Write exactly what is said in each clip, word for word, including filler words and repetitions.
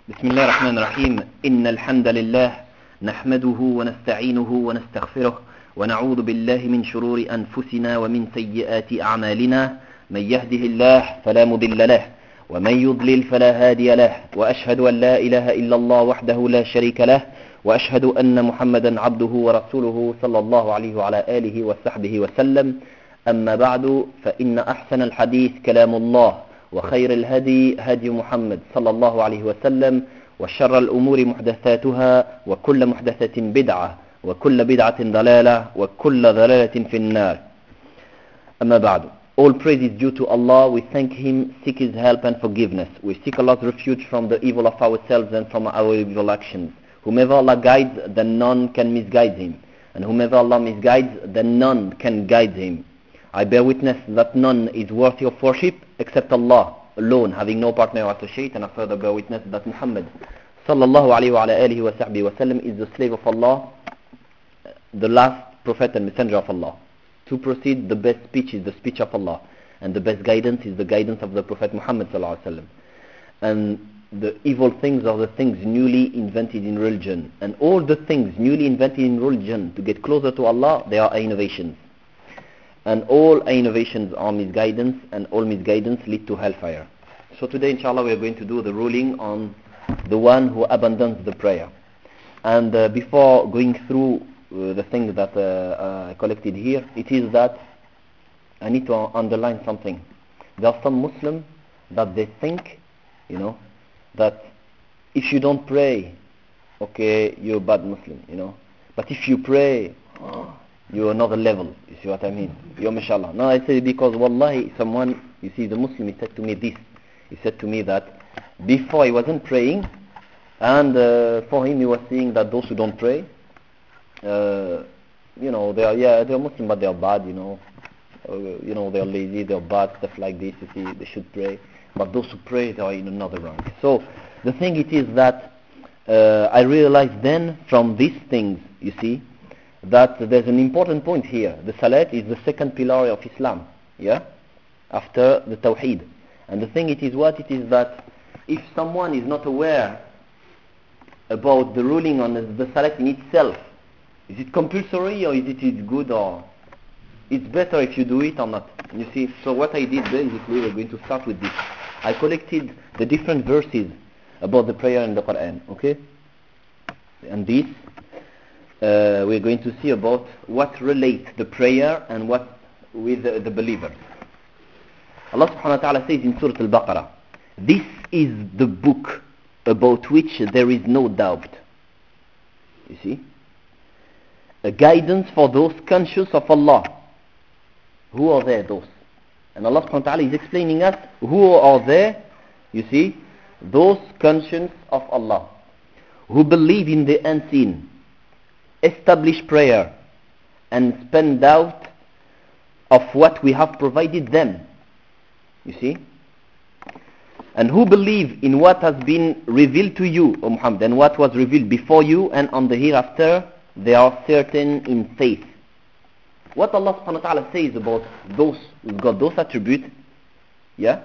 بسم الله الرحمن الرحيم إن الحمد لله نحمده ونستعينه ونستغفره ونعوذ بالله من شرور أنفسنا ومن سيئات أعمالنا من يهده الله فلا مضل له ومن يضلل فلا هادي له وأشهد أن لا إله إلا الله وحده لا شريك له وأشهد أن محمدا عبده ورسوله صلى الله عليه وعلى آله وصحبه وسلم أما بعد فإن أحسن الحديث كلام الله وخير الهدي هدي محمد صلى الله عليه وسلم وشر الأمور محدثاتها وكل محدثة بدعة وكل بدعة ضلالة وكل ضلالة في النار. أما بعد, all praise is due to Allah. We thank Him, seek His help and forgiveness. We seek Allah's refuge from the evil of ourselves and from our evil actions. Whomever Allah guides, then none can misguide him, and whomever Allah misguides, then none can guide him. I bear witness that none is worthy of worship except Allah alone, having no partner or associate, and I further bear witness that Muhammad sallallahu alayhi wa alihi wa sahbihi wa sallam is the slave of Allah, the last prophet and messenger of Allah. To proceed, the best speech is the speech of Allah, and the best guidance is the guidance of the Prophet Muhammad sallallahu alayhi wa sallam. And the evil things are the things newly invented in religion, and all the things newly invented in religion to get closer to Allah, they are innovations. And all innovations are misguidance, and all misguidance lead to hellfire. So today, inshallah, we are going to do the ruling on the one who abandons the prayer. And uh, before going through uh, the things that uh, uh, I collected here, it is that I need to underline something. There are some Muslims that they think, you know, that if you don't pray, okay, you're a bad Muslim, you know. But if you pray, oh, you're another level. You see what I mean? You're mashallah. No, I say because wallahi, someone, you see, the Muslim, he said to me this. He said to me that before he wasn't praying, and uh, for him he was saying that those who don't pray, uh, you know, they are, yeah, they're Muslim, but they are bad, you know. Uh, you know, they're lazy, they're bad, stuff like this, you see, they should pray. But those who pray, they are in another rank. So, the thing it is that uh, I realized then from these things, you see, that there's an important point here. The Salat is the second pillar of Islam, yeah, after the Tawheed. And the thing it is what it is that if someone is not aware about the ruling on the, the Salat in itself, is it compulsory or is it is good, or it's better if you do it or not? You see, so what I did basically, we're going to start with this. I collected the different verses about the prayer in the Quran, okay? And this Uh, we're going to see about what relates the prayer and what with the, the believers. Allah subhanahu wa ta'ala says in Surah Al-Baqarah, this is the book about which there is no doubt. You see? A guidance for those conscious of Allah. Who are they, those? And Allah subhanahu wa ta'ala is explaining us who are they, you see? Those conscious of Allah, who believe in the unseen, establish prayer, and spend out of what we have provided them. You see? And who believe in what has been revealed to you, O Muhammad, and what was revealed before you, and on the hereafter, they are certain in faith. What Allah subhanahu wa ta'ala says about those who've got those attributes, yeah?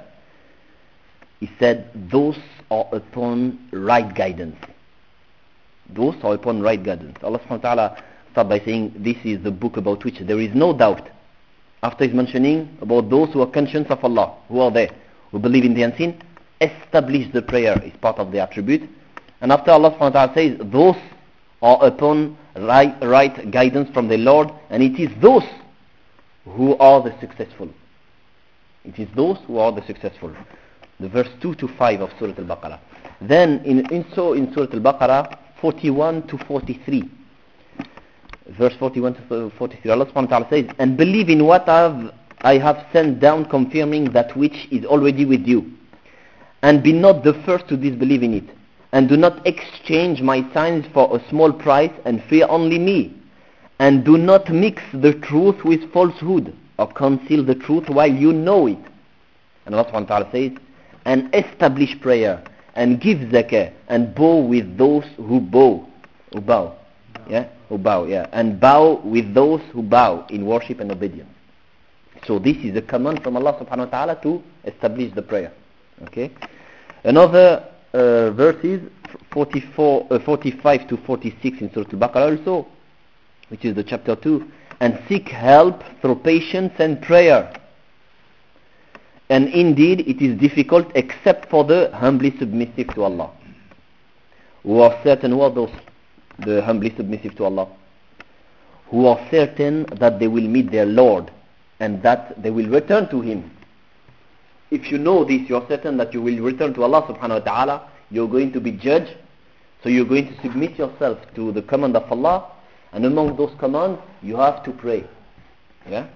He said, those are upon right guidance. Those are upon right guidance. Allah subhanahu wa ta'ala start by saying this is the book about which there is no doubt. After he's mentioning about those who are conscious of Allah, who are they? Who believe in the unseen, establish the prayer is part of the attribute. And after Allah subhanahu wa ta'ala says those are upon right, right guidance from the Lord, and it is those who are the successful. It is those who are the successful. The verse two to five of Surah Al-Baqarah. Then in, in so in Surah Al-Baqarah forty-one to forty-three, verse forty-one to forty-three, Allah subhanahu wa ta'ala says, and believe in what I've, I have sent down, confirming that which is already with you, and be not the first to disbelieve in it, and do not exchange my signs for a small price, and fear only me, and do not mix the truth with falsehood, or conceal the truth while you know it. And Allah subhanahu wa ta'ala says, and establish prayer, and give zakah, and bow with those who bow, who bow, yeah, who bow, yeah, and bow with those who bow in worship and obedience. So this is a command from Allah subhanahu wa ta'ala to establish the prayer. Okay. Another uh, verses forty-four, uh, forty-five to forty-six in Surah Al-Baqarah also, which is the chapter two, and seek help through patience and prayer. And indeed it is difficult except for the humbly submissive to Allah. Who are certain, who are those, the humbly submissive to Allah? Who are certain that they will meet their Lord and that they will return to Him. If you know this, you are certain that you will return to Allah subhanahu wa ta'ala, you're going to be judged, so you're going to submit yourself to the command of Allah, and among those commands, you have to pray. Yeah?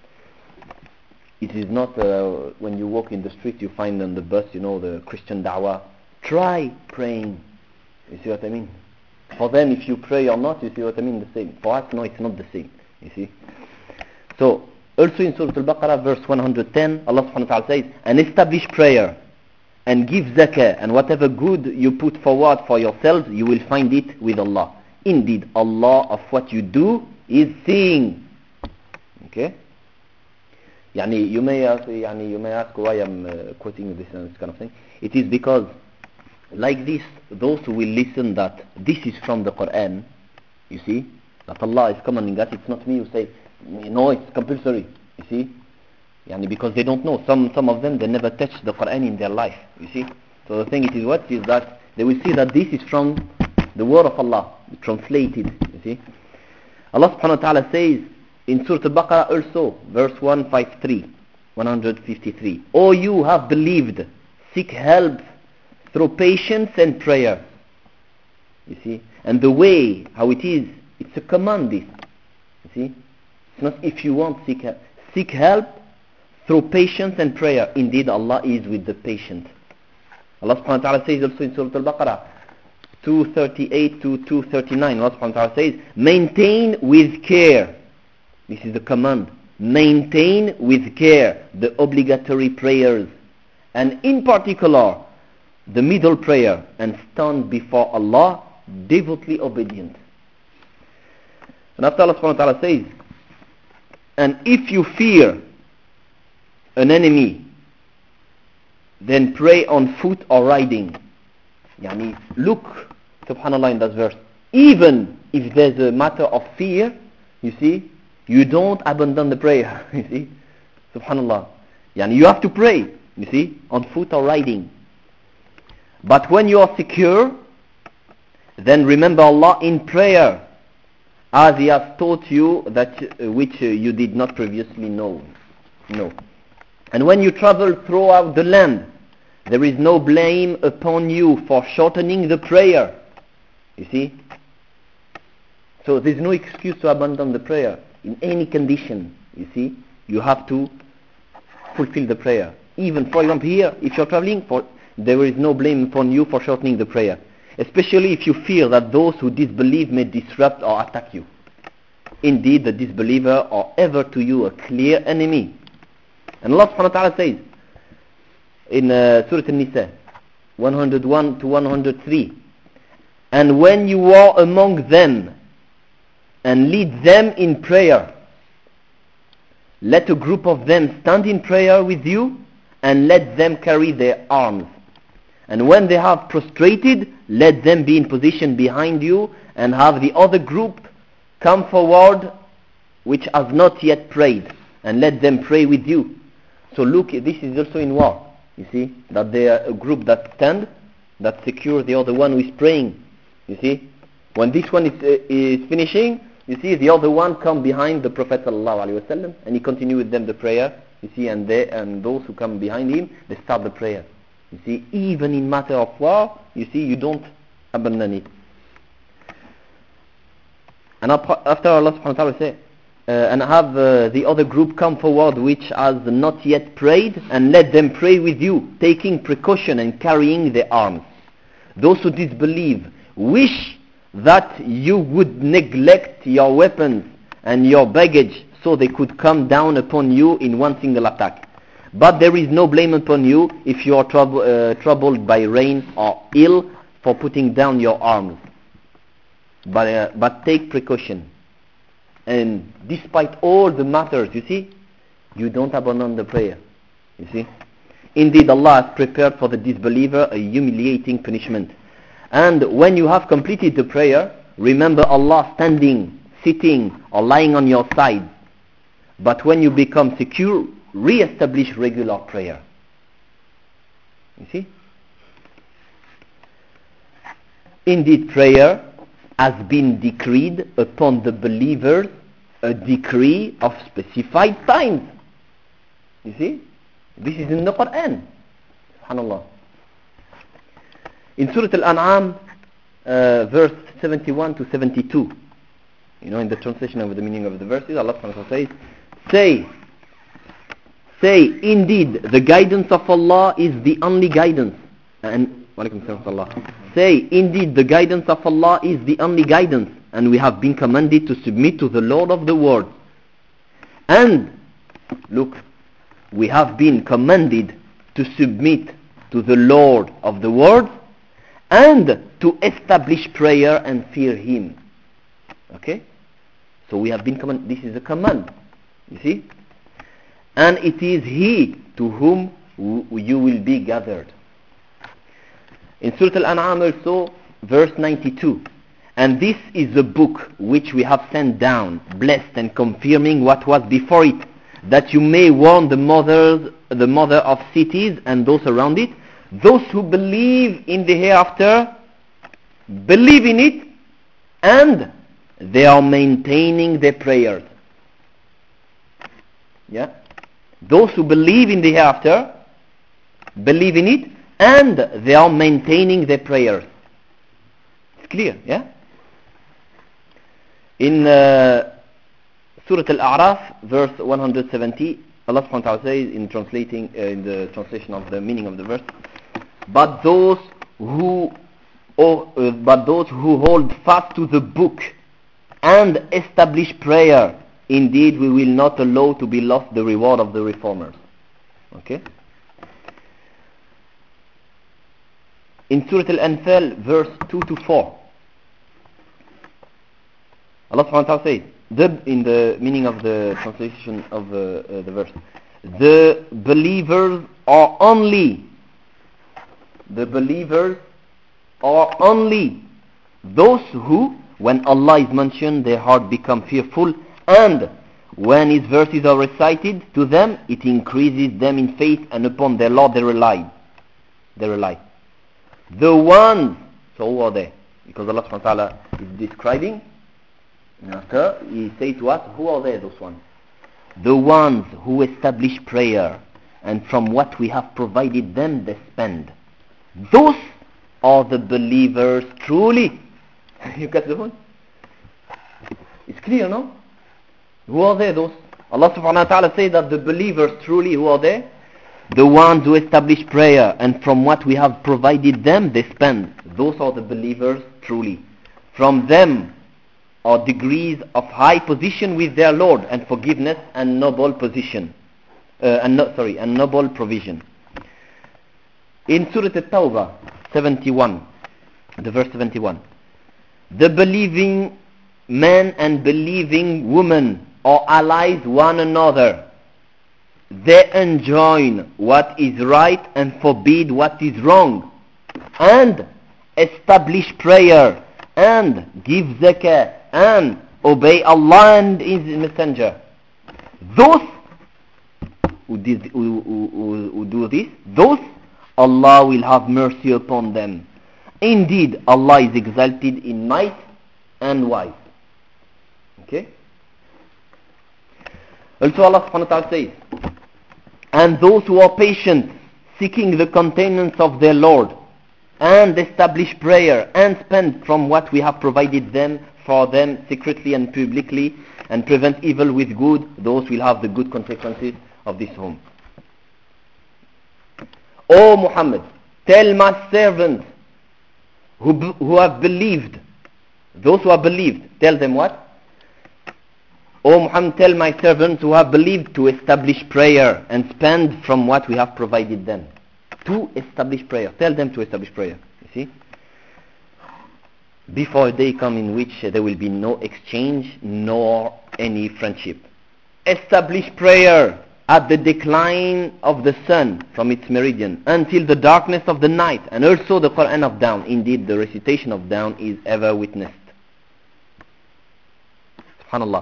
It is not uh, when you walk in the street, you find on the bus, you know, the Christian da'wah, try praying. You see what I mean? For them, if you pray or not, you see what I mean, the same. For us, no, it's not the same. You see? So, also in Surah Al-Baqarah, verse one hundred ten, Allah subhanahu wa ta'ala says, and establish prayer, and give zakah, and whatever good you put forward for yourselves, you will find it with Allah. Indeed, Allah of what you do is seeing. Okay? Yani, you may ask, yani, you may ask why I'm uh, quoting this and this kind of thing. It is because, like this, those who will listen that this is from the Quran, you see, that Allah is commanding us, it's not me who say, no, it's compulsory, you see, yani, because they don't know. Some some of them, they never touched the Quran in their life, you see. So the thing it is what is that they will see that this is from the word of Allah, translated, you see. Allah subhanahu wa ta'ala says in Surah Al-Baqarah also, verse one fifty-three, one fifty-three, O you have believed, seek help through patience and prayer. You see, and the way how it is, it's a command. This, you see, it's not if you want seek help. Seek help through patience and prayer. Indeed, Allah is with the patient. Allah subhanahu wa ta'ala says also in Surah Al-Baqarah two thirty-eight to two thirty-nine. Allah subhanahu wa ta'ala says, maintain with care. This is the command. Maintain with care the obligatory prayers, and in particular the middle prayer, and stand before Allah devotedly obedient. And after Allah subhanahu wa ta'ala says, and if you fear an enemy, then pray on foot or riding. Yani, look, subhanallah, in that verse, even if there's a matter of fear, you see, you don't abandon the prayer. You see, subhanallah. Yani, you have to pray, you see, on foot or riding. But when you are secure, then remember Allah in prayer, as He has taught you that uh, which uh, you did not previously know. No. And when you travel throughout the land, there is no blame upon you for shortening the prayer. You see? So there's no excuse to abandon the prayer in any condition. You see? You have to fulfill the prayer. Even, for example, here, if you're traveling, for, there is no blame upon you for shortening the prayer. Especially if you fear that those who disbelieve may disrupt or attack you. Indeed, the disbeliever are ever to you a clear enemy. And Allah subhanahu wa ta'ala says in uh, Surah An-Nisa one oh one to one oh three, and when you are among them and lead them in prayer, let a group of them stand in prayer with you and let them carry their arms. And when they have prostrated, let them be in position behind you, and have the other group come forward which has not yet prayed, and let them pray with you. So look, this is also in war. You see, that they are a group that stand, that secure the other one who is praying. You see, when this one is, uh, is finishing, you see, the other one come behind the Prophet sallallahu alaihi wasallam, and he continue with them the prayer. You see, and they and those who come behind him, they start the prayer. You see, even in matter of war, you see, you don't abandon it. And after Allah subhanahu wa ta'ala say, uh, and have uh, the other group come forward which has not yet prayed, and let them pray with you, taking precaution and carrying their arms. Those who disbelieve wish that you would neglect your weapons and your baggage, so they could come down upon you in one single attack. But there is no blame upon you if you are trouble, uh, troubled by rain or ill for putting down your arms. But, uh, but take precaution. And despite all the matters, you see, you don't abandon the prayer. You see? Indeed, Allah has prepared for the disbeliever a humiliating punishment. And when you have completed the prayer, remember Allah standing, sitting, or lying on your side. But when you become secure, re-establish regular prayer. You see? Indeed, prayer has been decreed upon the believers a decree of specified times. You see? This is in the Quran. SubhanAllah. In Surah Al-An'am, uh, verse seventy-one to seventy-two, you know, in the translation of the meaning of the verses, Allah subhanahu wa ta'ala says, Say, say, indeed, the guidance of Allah is the only guidance. And, say, indeed, the guidance of Allah is the only guidance, and we have been commanded to submit to the Lord of the world. And, look, we have been commanded to submit to the Lord of the world and to establish prayer and fear Him. Okay? So we have been commanded. This is a command. You see? And it is He to whom w- you will be gathered. In Surah Al-An'am also, verse ninety-two. And this is the book which we have sent down, blessed and confirming what was before it, that you may warn the mothers, the mother of cities and those around it. Those who believe in the hereafter, believe in it, and they are maintaining their prayers. Yeah? Those who believe in the hereafter, believe in it, and they are maintaining their prayers. It's clear, yeah? In uh, Surah Al-A'raf, verse one hundred seventy, Allah subhanahu wa ta'ala says in translating, uh, in the translation of the meaning of the verse, but those who, oh, uh, but those who hold fast to the book and establish prayer, indeed we will not allow to be lost the reward of the reformers. Okay? In Surah Al-Anfal, verse two to four, Allah subhanahu wa ta'ala says, the, in the meaning of the translation of uh, uh, the verse, the believers are only, the believers are only those who, when Allah is mentioned, their heart become fearful, and when His verses are recited to them, it increases them in faith, and upon their Lord they rely. They rely. The ones, so who are they? Because Allah subhanahu wa ta'ala is describing, and after He says to us, who are they, those ones? The ones who establish prayer, and from what we have provided them they spend. Those are the believers truly. You catch the point? It's clear, no? Who are they, those? Allah subhanahu wa ta'ala says that the believers truly, who are they? The ones who establish prayer, and from what we have provided them they spend. Those are the believers truly. From them are degrees of high position with their Lord, and forgiveness and noble position, uh, and no, sorry, and noble provision. In Surah At-Tawbah seventy-one, the verse seventy-one, the believing men and believing women are allies one another. They enjoin what is right and forbid what is wrong, and establish prayer, and give zakah, and obey Allah and His Messenger. Those who, did, who, who, who do this, those Allah will have mercy upon them. Indeed, Allah is exalted in might and wise. Okay? Also Allah subhanahu wa ta'ala says, and those who are patient, seeking the countenance of their Lord, and establish prayer, and spend from what we have provided them for them secretly and publicly, and prevent evil with good, those will have the good consequences of this home. O Muhammad, tell my servants who, who have believed, those who have believed, tell them what? O Muhammad, tell my servants who have believed to establish prayer and spend from what we have provided them. To establish prayer. Tell them to establish prayer. You see? Before a day come in which there will be no exchange nor any friendship. Establish prayer at the decline of the sun from its meridian until the darkness of the night, and also the Quran of dawn. Indeed, the recitation of dawn is ever witnessed. Subhanallah.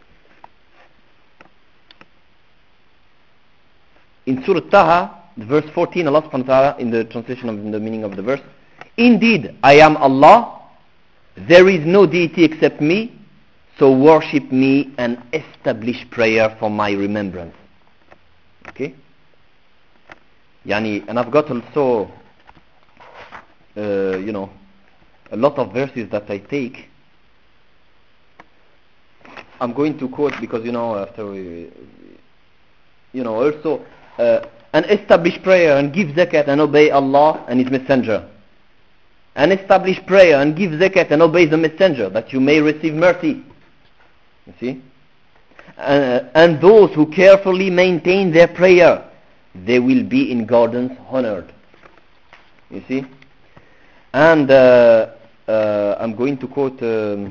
In Surah Taha, verse fourteen, Allah subhanahu wa ta'ala, in the translation of the meaning of the verse, indeed, I am Allah, there is no deity except me, so worship me and establish prayer for my remembrance. Okay? Yani, and I've got also, uh, you know, a lot of verses that I take. I'm going to quote because, you know, after we, you know, also, uh, and establish prayer and give zakat and obey Allah and His Messenger. And establish prayer and give zakat and obey the Messenger, that you may receive mercy. You see? Uh, and those who carefully maintain their prayer, they will be in gardens honored. You see? And uh, uh, I'm going to quote um,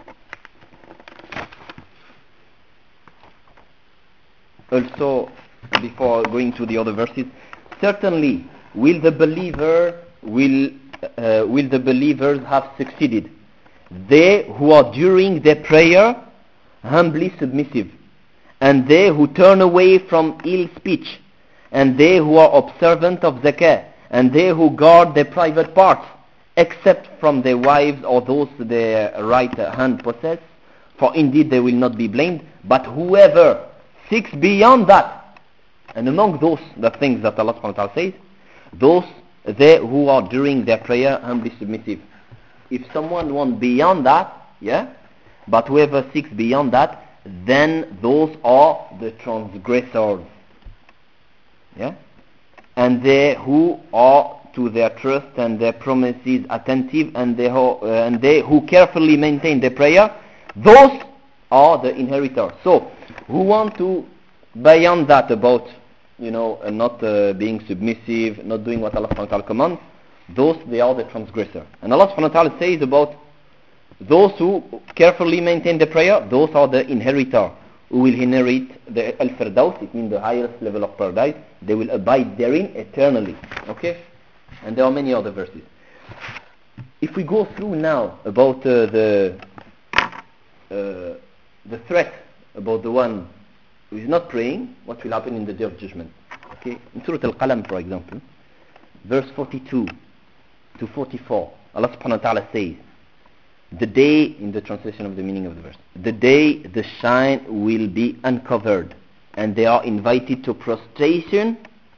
also, before going to the other verses, certainly will the believer will uh, will the believers have succeeded, they who are during their prayer humbly submissive, and they who turn away from ill speech, and they who are observant of zakah, and they who guard their private parts, except from their wives or those their right hand possess, for indeed they will not be blamed. But whoever seeks beyond that, and among those the things that Allah subhanahu wa ta'ala says, those they who are during their prayer humbly submissive. If someone wants beyond that, yeah, but whoever seeks beyond that, then those are the transgressors. Yeah? And they who are to their trust and their promises attentive, and they who, uh, and they who carefully maintain their prayer, those are the inheritors. So, who want to beyond that about, you know, uh, not uh, being submissive, not doing what Allah subhanahu wa ta'ala commands, those, they are the transgressor. And Allah subhanahu wa ta'ala says about those who carefully maintain the prayer, those are the inheritor, who will inherit the Al-Firdaus, it means the highest level of paradise. They will abide therein eternally. Okay? And there are many other verses. If we go through now about uh, the uh, the threat about the one who is not praying, what will happen in the Day of Judgment. Okay? In Surah Al-Qalam, for example, verse forty-two to forty-four, Allah subhanahu wa ta'ala says, the day, in the translation of the meaning of the verse, the day the shine will be uncovered, and they are invited to prostration.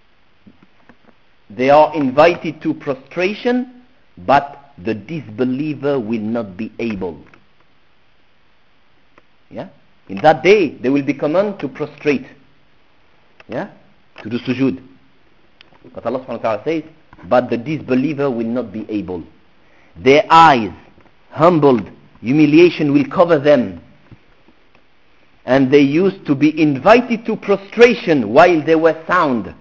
They are invited to prostration, but the disbeliever will not be able. Yeah? In that day, they will be commanded to prostrate. Yeah? To do sujood. But Allah subhanahu wa ta'ala says, but the disbeliever will not be able. Their eyes, humbled, humiliation will cover them. And they used to be invited to prostration while they were sound.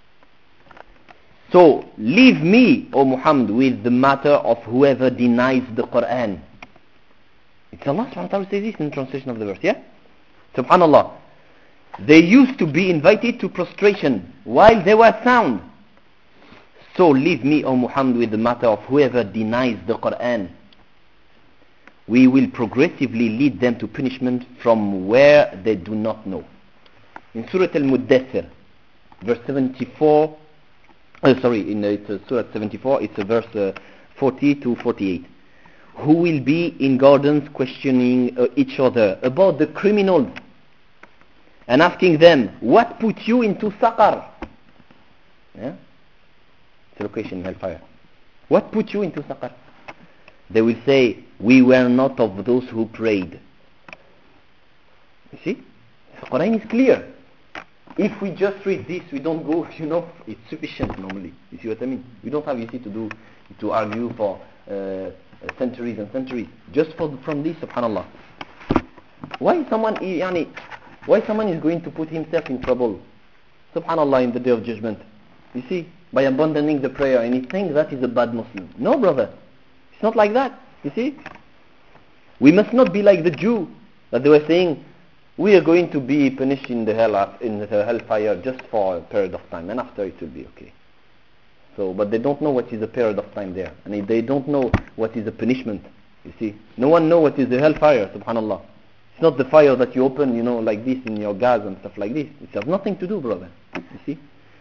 So, leave me, O Muhammad, with the matter of whoever denies the Quran. It's Allah subhanahu wa ta'ala says this in the translation of the verse, yeah? Subhanallah. They used to be invited to prostration while they were sound. So leave me, O Muhammad, with the matter of whoever denies the Quran. We will progressively lead them to punishment from where they do not know. In Surah Al-Muddathir, verse seventy-four, uh, sorry, in uh, it's, uh, Surah seventy-four, it's uh, verse uh, forty to forty-eight. Who will be in gardens questioning uh, each other about the criminals and asking them, what put you into Saqar? Yeah? It's a location in hellfire. What put you into Saqar? They will say, we were not of those who prayed. You see? The Quran is clear. If we just read this, we don't go, you know, it's sufficient normally. You see what I mean? We don't have, you see, to do, to argue for uh, centuries and centuries. Just for, from this, subhanallah. Why someone, yani, why someone is going to put himself in trouble, subhanallah, in the Day of Judgment? You see, by abandoning the prayer, and he thinks that is a bad Muslim. No, brother. It's not like that. You see? We must not be like the Jew that they were saying, we are going to be punished in the hell in the hellfire just for a period of time, and after it will be okay. So, but they don't know what is the period of time there, and if they don't know what is the punishment. You see, no one knows what is the hellfire. Subhanallah, it's not the fire that you open, you know, like this in your gas and stuff like this. It has nothing to do, brother. You see.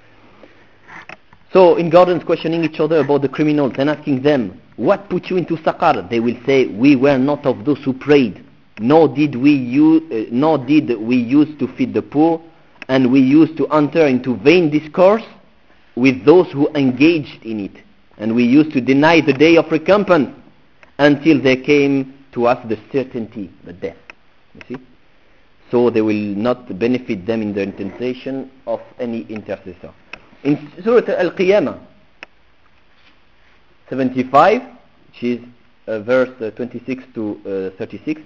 So, in gardens, questioning each other about the criminals and asking them, "What put you into Saqar?" They will say, "We were not of those who prayed, nor did we use, uh, nor did we use to feed the poor, and we used to enter into vain discourse with those who engaged in it, and we used to deny the day of recompense until there came to us the certainty, the death." You see? So they will not benefit them in the intercession of any intercessor. In Surah Al-Qiyamah seventy-five, which is uh, verse uh, twenty-six to thirty-six,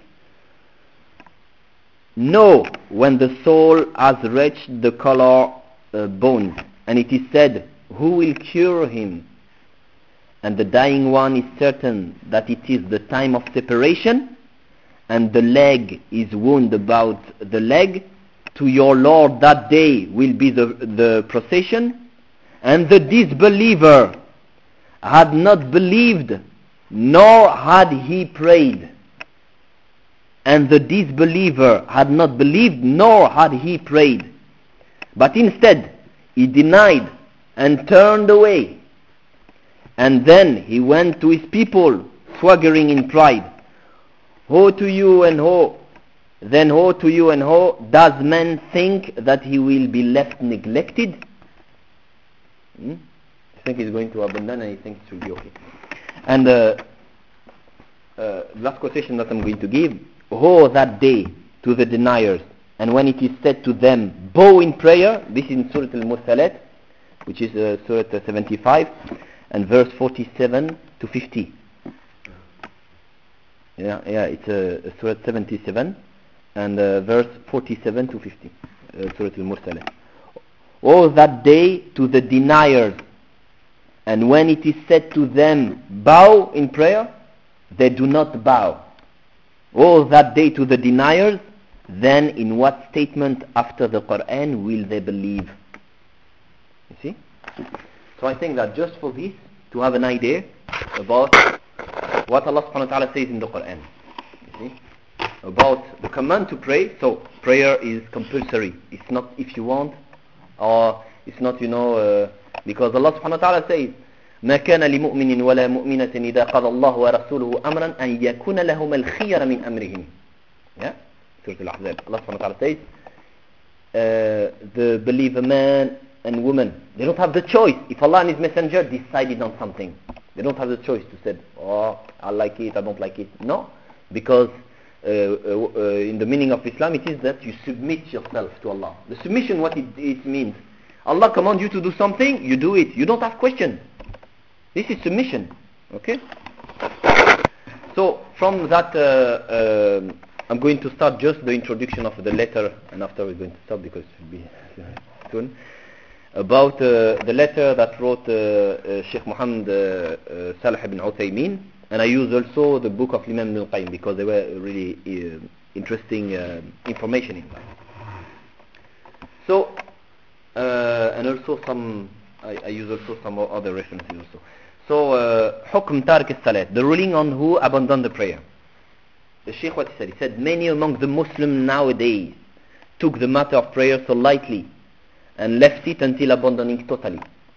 "Know when the soul has reached the color uh, bones, and it is said, who will cure him? And the dying one is certain that it is the time of separation, and the leg is wound about the leg. To your Lord that day will be the, the procession. And the disbeliever had not believed, nor had he prayed. And the disbeliever had not believed, nor had he prayed. But instead, he denied and turned away. And then he went to his people, swaggering in pride. Woe to you and woe, then woe to you and woe. Does man think that he will be left neglected? Hmm? I think he's going to abandon, and he thinks it will be okay. And uh, uh, last quotation that I'm going to give: "Woe that day to the deniers, and when it is said to them, bow in prayer." This is in Surah Al-Mursalat, which is uh, Surah seventy-five, and verse forty-seven to fifty. Yeah, yeah, it's uh, Surah seventy-seven, and uh, verse forty-seven to fifty, uh, Surah Al-Mursalat. "Oh, that day to the deniers, and when it is said to them, bow in prayer, they do not bow. Oh, that day to the deniers, then in what statement after the Quran will they believe?" You see? So I think that just for this, to have an idea about what Allah subhanahu wa ta'ala says in the Quran, you see, about the command to pray. So prayer is compulsory. It's not if you want, or it's not, you know, uh, because Allah subhanahu wa ta'ala says, "ما كان لمؤمن ولا مؤمنة إذا قضى الله ورسوله أمرا أن يكون لهم الخير من أمرهم." Yeah, Surah Al-Ahzab. Allah subhanahu wa ta'ala says, uh, the believer man and woman, they don't have the choice. If Allah and His Messenger decided on something, they don't have the choice to say, "Oh, I like it, I don't like it." No, because uh, uh, uh, in the meaning of Islam, it is that you submit yourself to Allah. The submission, what it, it means, Allah commands you to do something, you do it. You don't have question. This is submission. Okay. So from that, uh, uh, I'm going to start just the introduction of the letter, and after we're going to stop because it will be soon. About uh, the letter that wrote uh, uh, Sheikh Muhammad uh, uh, Salih ibn Uthaymeen, and I use also the book of Imam Ibn al-Qayyim because they were really uh, interesting uh, information in that. So, uh, and also some, I, I use also some other references also. So, uh, Hukm Tarik al-Salat, the ruling on who abandoned the prayer. The Sheikh, what he said, he said, many among the Muslims nowadays took the matter of prayer so lightly and left it until abandoning totally.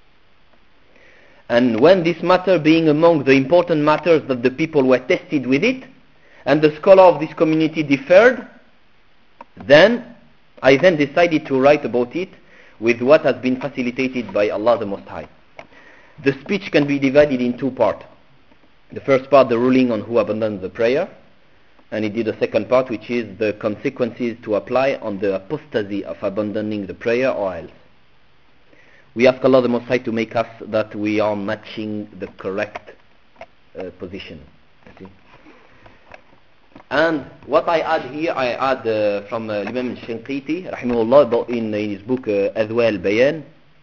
And when this matter being among the important matters that the people were tested with it, and the scholar of this community differed, then I then decided to write about it with what has been facilitated by Allah the Most High. The speech can be divided in two parts. The first part, the ruling on who abandons the prayer, and he did a second part, which is the consequences to apply on the apostasy of abandoning the prayer or else. We ask Allah the Most High to make us that we are matching the correct uh, position. You see? And what I add here, I add uh, from uh, Imam al-Shinqiti, rahimahullah, in, in his book uh, Adwa al-Bayan.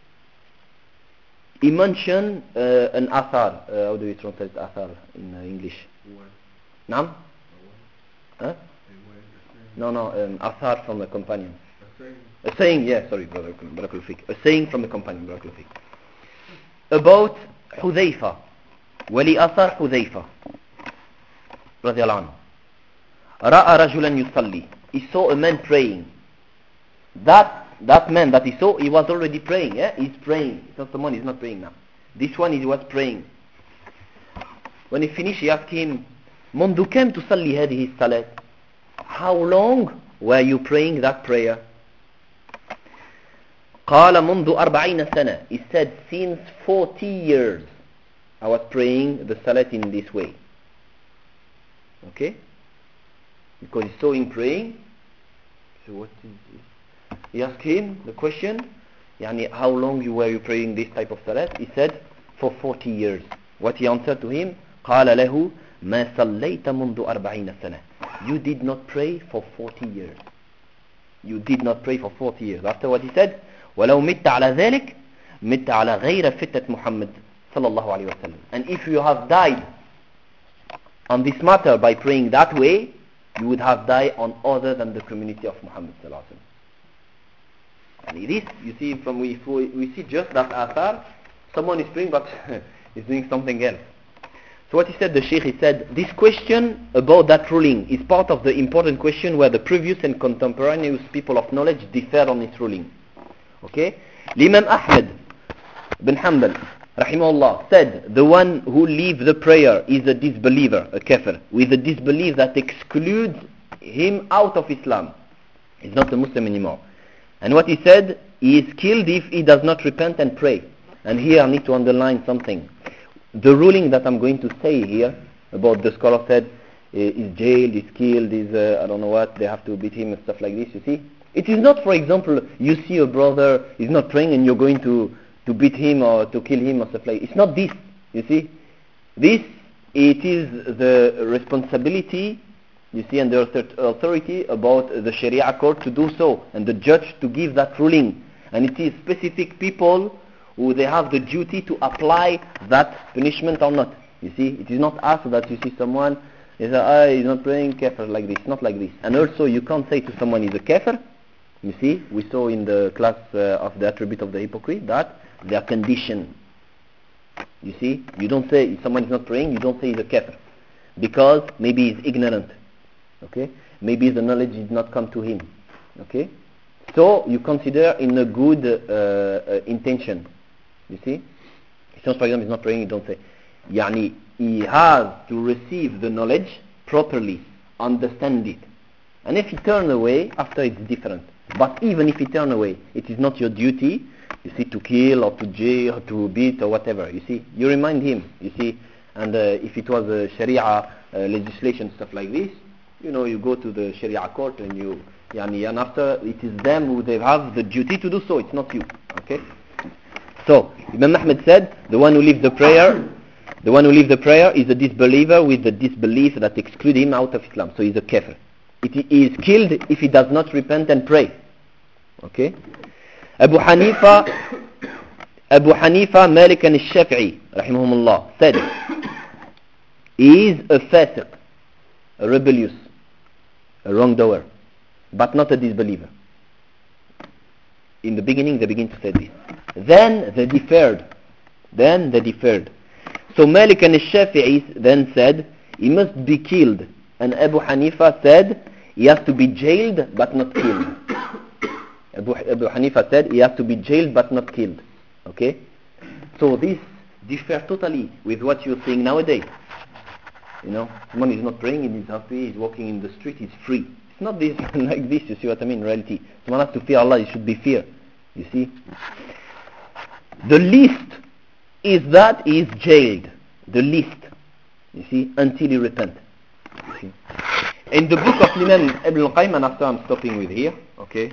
He mentioned uh, an athar. Uh, how do you translate athar in uh, English? Naam? Huh? No, no, um, athar from the companion. A saying, yeah, sorry, brother, Barakallahu Fik. A saying from the companion, Barakallahu Fik. About Hudhayfa. Wali athar Hudhayfa. Radiallahu anhu. Ra'a rajulan yusalli. He saw a man praying. That that man that he saw, he was already praying. Yeah, he's praying. It's not someone, he's not praying now. This one, he was praying. When he finished, he asked him, منذ كم تصلي هذه الصلاة? How long were you praying that prayer? قال منذ أربعين سنة. He said, since forty years I was praying the salat in this way. Okay? Because he saw him praying. So what is this? He asked him the question, يعني, how long you were you praying this type of salat? He said, for forty years. What he answered to him? قال له ما صليت منذ أربعين سنة. You did not pray for forty years. You did not pray for forty years. After what he said, ولو مت على ذلك مت على غير فتة محمد صلى الله عليه وسلم. And if you have died on this matter by praying that way, you would have died on other than the community of Muhammad صلى الله عليه وسلم. And this, you see, from we we see just that athar, someone is praying but is doing something else. So what he said, the Sheikh, he said, this question about that ruling is part of the important question where the previous and contemporaneous people of knowledge differ on its ruling. Okay? Imam Ahmad bin Hanbal, rahimahullah, said, the one who leaves the prayer is a disbeliever, a kafir, with a disbelief that excludes him out of Islam. He's not a Muslim anymore. And what he said, he is killed if he does not repent and pray. And here I need to underline something. The ruling that I'm going to say here about the scholar said uh, is jailed, is killed, is uh, I don't know what, they have to beat him and stuff like this, you see. It is not, for example, you see a brother is not praying and you're going to, to beat him or to kill him or stuff like that. It's not this, you see. This, it is the responsibility, you see, and the authority about the Sharia court to do so and the judge to give that ruling. And it is specific people who they have the duty to apply that punishment or not. You see, it is not us that you see someone is ah, he's not praying kafir like this, not like this. And also you can't say to someone he's a kafir. You see, we saw in the class uh, of the attribute of the hypocrite that they are conditioned. You see, you don't say if someone is not praying, you don't say he's a kafir, because maybe he's ignorant. Okay, maybe the knowledge did not come to him. Okay, so you consider in a good uh, uh, intention. You see, if someone, for example, is not praying, you don't say, yani, he has to receive the knowledge properly, understand it. And if he turns away, after it's different. But even if he turns away, it is not your duty, you see, to kill or to jail or to beat or whatever. You see, you remind him, you see, and uh, if it was a Sharia uh, legislation, stuff like this, you know, you go to the Sharia court and you, yani, and after it is them who they have the duty to do so, it's not you. Okay? So, Imam Ahmad said, the one who leaves the prayer, the one who leaves the prayer is a disbeliever with the disbelief that excludes him out of Islam. So he's a kafir. It is killed if he does not repent and pray. Okay? Abu Hanifa, Abu Hanifa, Malik and Shafi'i, rahimahumullah, said, he is a fasiq, a rebellious, a wrongdoer, but not a disbeliever. In the beginning, they begin to say this. Then they differed. Then they differed. So Malik and Shafi'i then said, he must be killed. And Abu Hanifa said, he has to be jailed but not killed. Abu, Abu Hanifa said, he has to be jailed but not killed. Okay? So this differs totally with what you're seeing nowadays. You know, someone is not praying, he's happy, he's walking in the street, he's free. It's not this like this, you see what I mean, in reality. Someone has to fear Allah, it should be fear. You see? The least is that he is jailed. The least. You see? Until he repents. You see? In the book of Imam Ibn al-Qayyim, and after I'm stopping with here, okay?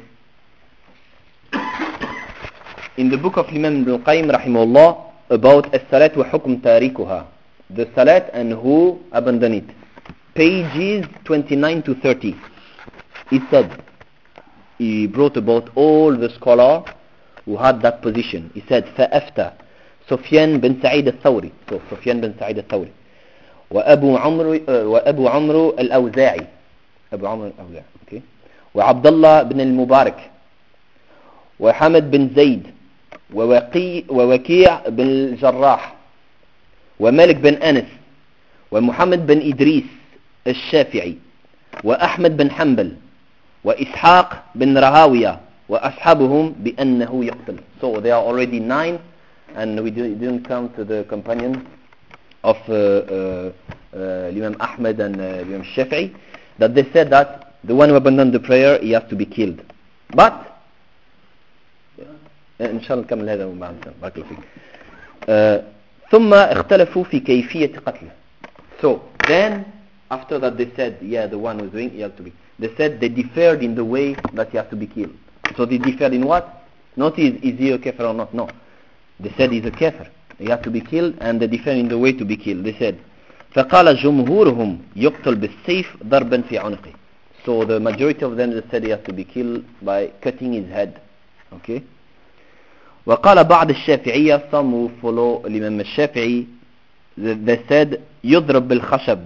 In the book of Imam Ibn al-Qayyim, rahimahullah, about as-salat wa hukm tarikuha. The salat and who abandon it. Pages twenty-nine to thirty. He said, he brought about all the scholars who had that position. He said, فَأَفْتَى سفيان بن سعيد الثوري. So, سفيان بن سعيد الثوري. وأبو عمرو وأبو عمرو الأوزاعي. أبو عمرو الأوزاعي. Okay. وعبد الله بن المبارك وحمد بن زيد ووقي ووكيع بن الجراح ومالك بن أنس ومحمد بن إدريس الشافعي وأحمد بن حنبل وإسحاق بن راهويه وأصحابهم بأنه يقتل. So there are already nine, and we didn't count the companion of uh, uh, uh, Imam Ahmed and uh, Imam Shafi'i, that they said that the one who abandoned the prayer, he has to be killed. But إن شاء الله نكمل هذا ومع بارك الله فيك. ثم اختلفوا في كيفية قتله. So then after that they said, yeah, the one who's doing, he has to be. They said they differed in the way that he has to be killed. So they differed in what? Not is, is he a kafir or not? No. They said he's a kafir. He has to be killed, and they differ in the way to be killed. They said, فقال جمهورهم يقتل بالسيف ضربا في عنقه. So the majority of them they said he has to be killed by cutting his head. Okay. وقال بعض الشافعية, some who follow الإمام الشافعي, they said يضرب بالخشب.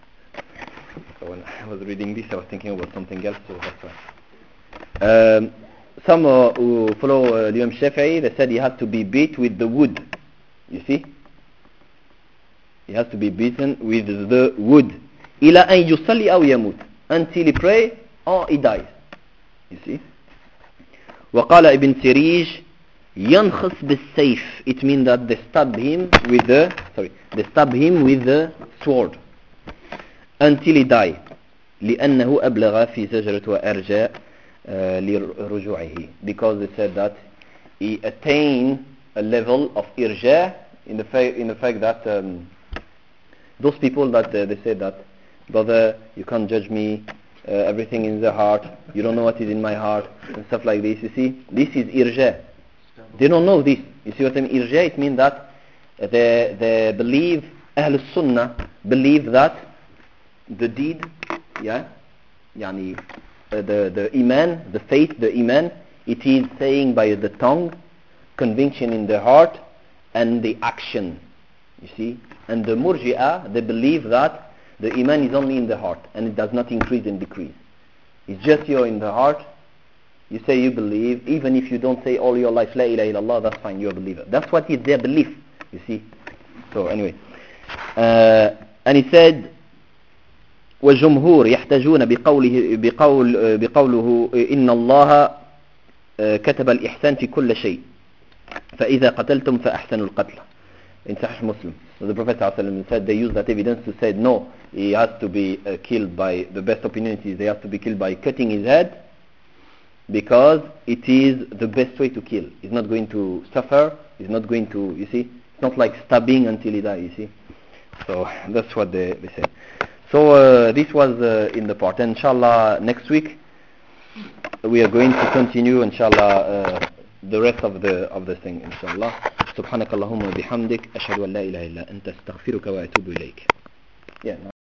So when I was reading this I was thinking about something else, so that's why. Um, some uh, who follow uh, Imam Shafi'i, they said he has to be beat with the wood. You see? He has to be beaten with the wood. إلى أن يصلي أو يموت, until he pray or he dies. You see? وقال ابن سريج ينخس بالسيف. It means that they stab him with the sorry they stab him with the sword until he die. لأنه أبلغ في زجرة وأرجاء لرجوعه, because they said that he attained a level of irja in the fact in the fact that um, those people that uh, they said that, brother, you can't judge me, uh, everything in the heart, you don't know what is in my heart and stuff like this. You see, this is irja. They don't know this. You see what I mean? Irja, it means that they they believe, Ahl Sunnah believe that the deed, yeah, yani uh, the the iman, the faith, the iman, it is saying by the tongue, conviction in the heart, and the action. You see, and the Murji'ah, they believe that the iman is only in the heart and it does not increase and decrease. It's just you're in the heart. You say you believe, even if you don't say all your life La ilaha illallah, that's fine, you're a believer. That's what is their belief. You see. So anyway, uh, and he said, وجمهور يحتجون بقوله بقول بقوله إن الله كتب الإحسان في كل شيء فإذا قتلتم فأحسنوا القتل. In Sahih Muslim, so the Prophet ﷺ said they use that evidence to say no, he has to be uh, killed by, the best opinion is they have to be killed by cutting his head, because it is the best way to kill. He's not going to suffer, he's not going to, you see, it's not like stabbing until he dies, you see. So that's what they, they said. So uh, this was uh, in the part, and inshallah next week we are going to continue inshallah uh, the rest of the of the thing inshallah. سبحانك اللهم وبحمدك أشهد أن لا إله إلا أنت أستغفرك وأتوب إليك. Yeah.